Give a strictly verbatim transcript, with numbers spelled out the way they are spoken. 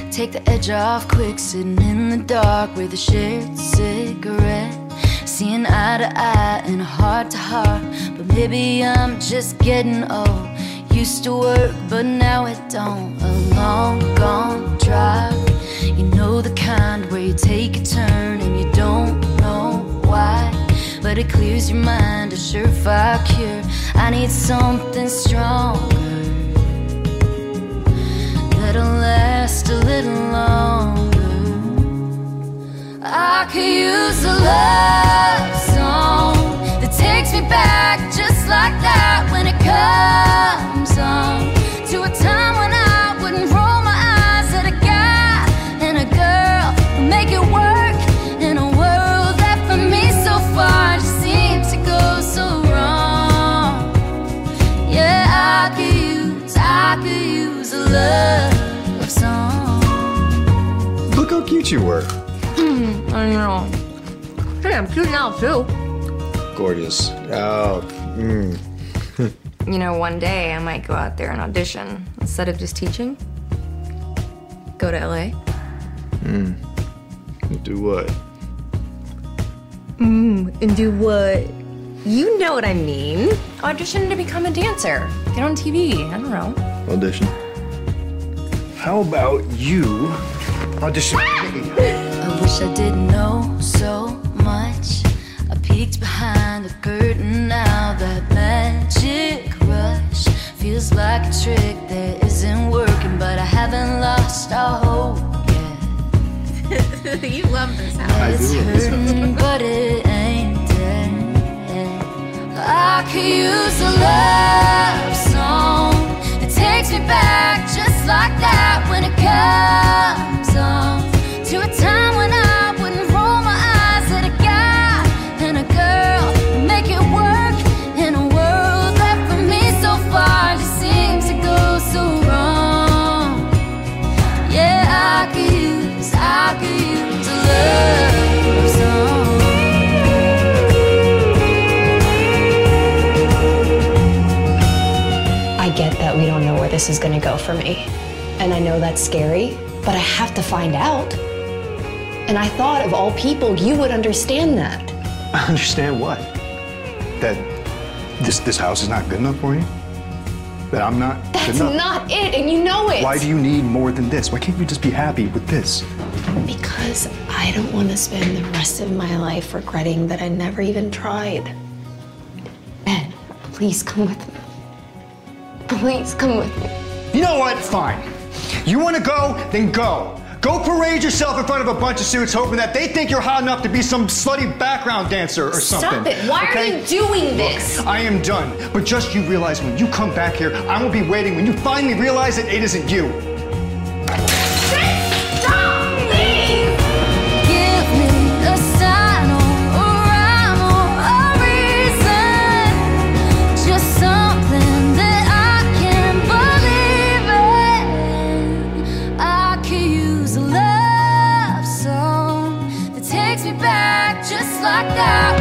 Take the edge off quick, sitting in the dark with a shared cigarette, seeing eye to eye and heart to heart. But maybe I'm just getting old. Used to work, but now it don't. A long gone drive, you know the kind where you take a turn and you don't know why, but it clears your mind, a surefire cure. I need something stronger that'll last a little longer. I could use a love song that takes me back just like that when it comes on, to a time when I wouldn't roll my eyes at a guy and a girl who make it work in a world that for me so far just seems to go so wrong. Yeah, I could use, I could use a love song. Look how cute you were. Mm, I know. Hey, I'm cute now too. Gorgeous. Oh, mm. You know, one day I might go out there and audition instead of just teaching. Go to L A. Mm. Do what? Mm, and do what? You know what I mean. Audition to become a dancer. Get on T V. I don't know. Audition. How about you audition with me? I wish I didn't know so much. I peeked behind the curtain now. That magic rush feels like a trick that isn't working, but I haven't lost all hope yet. You love this house. I It's do love this hurting, house. but it ain't dead. I could use a love song that takes me back just like that when it comes on, to a time when I wouldn't roll my eyes at a guy and a girl who make it work in a world that for me so far just seems to go so wrong. Yeah, I could use, I could use a love song. I get that we don't know where this is gonna go for me. And I know that's scary, but I have to find out. And I thought of all people, you would understand that. I understand what? That this this house is not good enough for you? That I'm not good That's enough? not it, and you know it. Why do you need more than this? Why can't you just be happy with this? Because I don't want to spend the rest of my life regretting that I never even tried. Ben, please come with me. Please come with me. You know what? Fine. You want to go? Then go. Go parade yourself in front of a bunch of suits hoping that they think you're hot enough to be some slutty background dancer or something. Stop it. Why okay? are you doing this? Look, I am done. But just you realize when you come back here, I will be waiting when you finally realize that it isn't you. Stop, please! Give me a sign or a rhyme or a reason, just something that I can believe in. I could use a love song that takes me back just like that